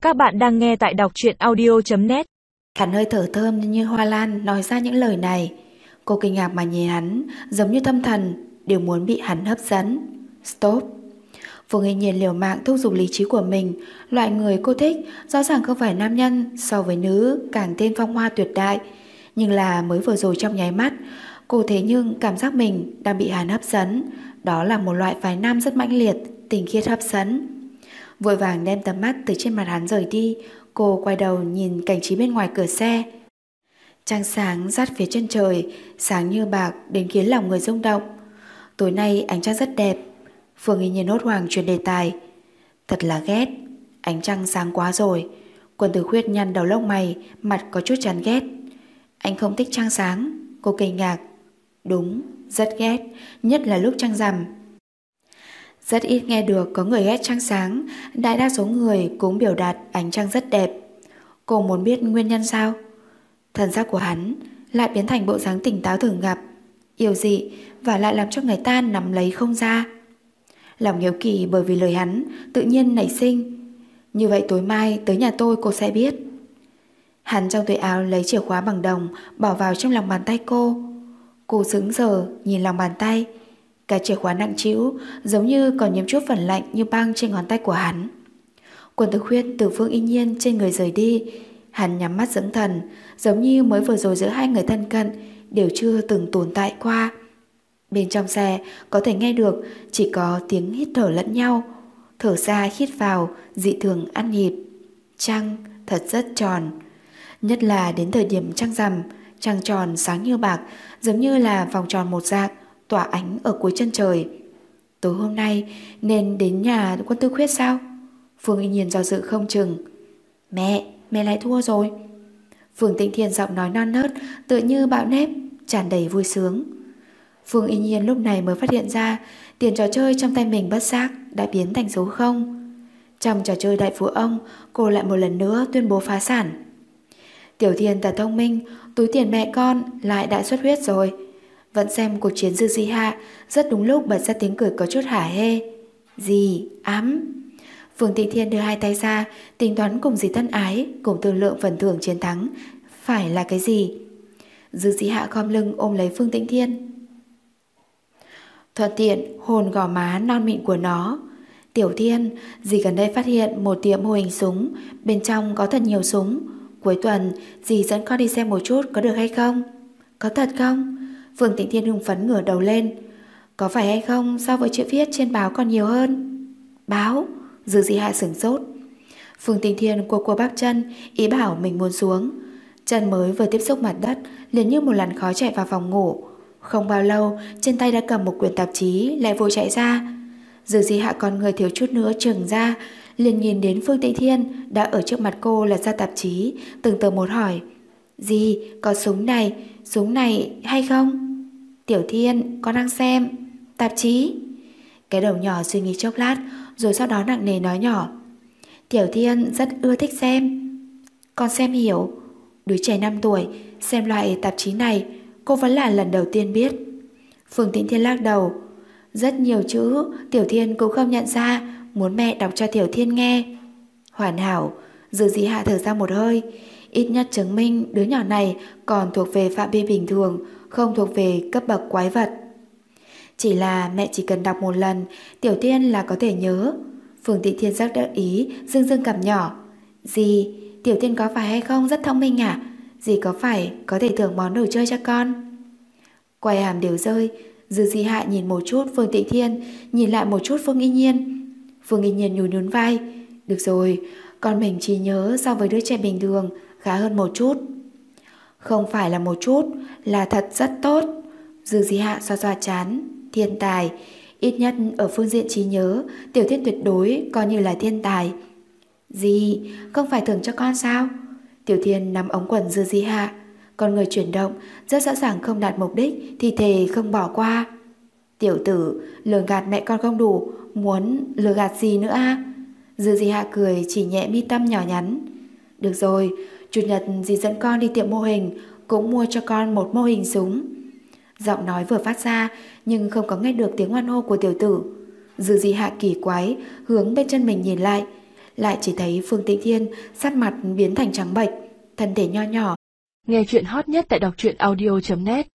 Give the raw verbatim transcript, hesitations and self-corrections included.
Các bạn đang nghe tại đọc truyện audio chấm net. Hắn hơi thở thơm như hoa lan nói ra những lời này. Cô kinh ngạc mà nhìn hắn, giống như tâm thần đều muốn bị hắn hấp dẫn. Stop. Phương Nghi Nhiên liều mạng thúc giục lý trí của mình. Loại người cô thích rõ ràng không phải nam nhân, so với nữ càng thêm phong hoa tuyệt đại. Nhưng là mới vừa rồi trong nháy mắt, cô thế nhưng cảm giác mình đang bị hắn hấp dẫn. Đó là một loại phái nam rất mãnh liệt, tình khiết hấp dẫn. Vội vàng đem tầm mắt từ trên mặt hắn rời đi, cô quay đầu nhìn cảnh trí bên ngoài cửa xe. Trăng sáng rát phía chân trời, sáng như bạc đến khiến lòng người rung động. Tối nay ánh trăng rất đẹp. Phương Nghi Nhiên hốt hoảng chuyển đề tài. Thật là ghét, ánh trăng sáng quá rồi. Quân Tử Khuyết nhăn đầu lông mày, mặt có chút chán ghét. Anh không thích trăng sáng? Cô kinh ngạc. Đúng, rất ghét, nhất là lúc trăng rằm. Rất ít nghe được có người ghét trăng sáng, đại đa số người cũng biểu đạt ánh trăng rất đẹp. Cô muốn biết nguyên nhân sao? Thần sắc của hắn lại biến thành bộ dáng tỉnh táo thường gặp, yêu dị và lại làm cho người ta nắm lấy không ra. Lòng hiếu kỳ bởi vì lời hắn tự nhiên nảy sinh. Như vậy tối mai tới nhà tôi cô sẽ biết. Hắn trong túi áo lấy chìa khóa bằng đồng bỏ vào trong lòng bàn tay cô. Cô sững sờ nhìn lòng bàn tay. Cái chìa khóa nặng trĩu giống như còn nhiễm chút phần lạnh như băng trên ngón tay của hắn. Quân Tử Khuyết từ Phương Y Nhiên trên người rời đi. Hắn nhắm mắt dưỡng thần, giống như mới vừa rồi giữa hai người thân cận đều chưa từng tồn tại qua. Bên trong xe có thể nghe được chỉ có tiếng hít thở lẫn nhau, thở ra hít vào dị thường ăn nhịp. Trăng thật rất tròn, nhất là đến thời điểm trăng rằm, trăng tròn sáng như bạc, giống như là vòng tròn một dạng, tỏa ánh ở cuối chân trời. Tối hôm nay nên đến nhà Quân Tử Khuyết sao? Phương Y Nhiên do dự không chừng. Mẹ, mẹ lại thua rồi. Phương Tĩnh Thiên giọng nói non nớt, tựa như bão nếp, tràn đầy vui sướng. Phương Y Nhiên lúc này mới phát hiện ra tiền trò chơi trong tay mình bất giác đã biến thành số không. Trong trò chơi đại phú ông, cô lại một lần nữa tuyên bố phá sản. Tiểu Thiên thật thông minh, túi tiền mẹ con lại đã xuất huyết rồi. Vẫn xem cuộc chiến Dư Di Hạ, rất đúng lúc bật ra tiếng cười có chút hả hê. Gì, ám. Phương Tĩnh Thiên đưa hai tay ra, tính toán cùng dì thân ái, cùng thương lượng phần thưởng chiến thắng. Phải là cái gì? Dư Di Hạ khom lưng ôm lấy Phương Tĩnh Thiên. Thuận tiện hôn gò má non mịn của nó. Tiểu Thiên, dì gần đây phát hiện một tiệm mô hình súng, bên trong có thật nhiều súng. Cuối tuần dì dẫn con đi xem một chút có được hay không? Có thật không? Phương Tĩnh Thiên hưng phấn ngửa đầu lên. Có phải hay không so với chữ viết trên báo còn nhiều hơn? Báo? Dư Di Hạ sửng sốt. Phương Tĩnh Thiên cua cua bắp chân, ý bảo mình muốn xuống. Chân mới vừa tiếp xúc mặt đất liền như một làn khói chạy vào phòng ngủ. Không bao lâu trên tay đã cầm một quyển tạp chí, lại vội chạy ra. Dư Di Hạ con người thiếu chút nữa trừng ra, liền nhìn đến Phương Tĩnh Thiên đã ở trước mặt cô lật ra tạp chí, từng tờ một hỏi. Gì, có súng này, súng này hay không? Tiểu Thiên, con đang xem tạp chí. Cái đầu nhỏ suy nghĩ chốc lát, rồi sau đó nặng nề nói nhỏ. Tiểu Thiên rất ưa thích xem. Con xem hiểu. Đứa trẻ năm tuổi xem loại tạp chí này cô vẫn là lần đầu tiên biết. Phương Tĩnh Thiên lắc đầu. Rất nhiều chữ Tiểu Thiên cũng không nhận ra, muốn mẹ đọc cho Tiểu Thiên nghe. Hoàn hảo. Dư Di Hạ thở ra một hơi. Ít nhất chứng minh đứa nhỏ này còn thuộc về phạm vi bình thường, không thuộc về cấp bậc quái vật. Chỉ là mẹ chỉ cần đọc một lần, Tiểu Thiên là có thể nhớ. Phương Tĩnh Thiên rất đắc ý, dương dương cằm nhỏ. Dì, Tiểu Thiên có phải hay không rất thông minh à? Dì có phải có thể thưởng món đồ chơi cho con? Quay hàm đều rơi, Dư Di Hạ nhìn một chút Phương Tĩnh Thiên, nhìn lại một chút Phương Y Nhiên. Phương Y Nhiên nhún nhún vai. Được rồi, con mình chỉ nhớ so với đứa trẻ bình thường khá hơn một chút. Không phải là một chút, là thật rất tốt. Dư Di Hạ xoa xoa chán. Thiên tài, ít nhất ở phương diện trí nhớ, Tiểu Thiên tuyệt đối coi như là thiên tài. Gì, không phải thưởng cho con sao? Tiểu Thiên nắm ống quần Dư Di Hạ, con người chuyển động, rất rõ ràng không đạt mục đích thì thề không bỏ qua. Tiểu tử, lừa gạt mẹ con không đủ, muốn lừa gạt gì nữa à? Dư Di Hạ cười chỉ nhẹ mi tâm nhỏ nhắn. Được rồi, chủ nhật dì dẫn con đi tiệm mô hình, cũng mua cho con một mô hình súng. Giọng nói vừa phát ra nhưng không có nghe được tiếng hoan hô của tiểu tử. Dư Di Hạ kỳ quái hướng bên chân mình nhìn lại, lại chỉ thấy Phương Tĩnh Thiên sắc mặt biến thành trắng bệch, thân thể nho nhỏ. Nghe chuyện hot nhất tại đọc truyện audio chấm net.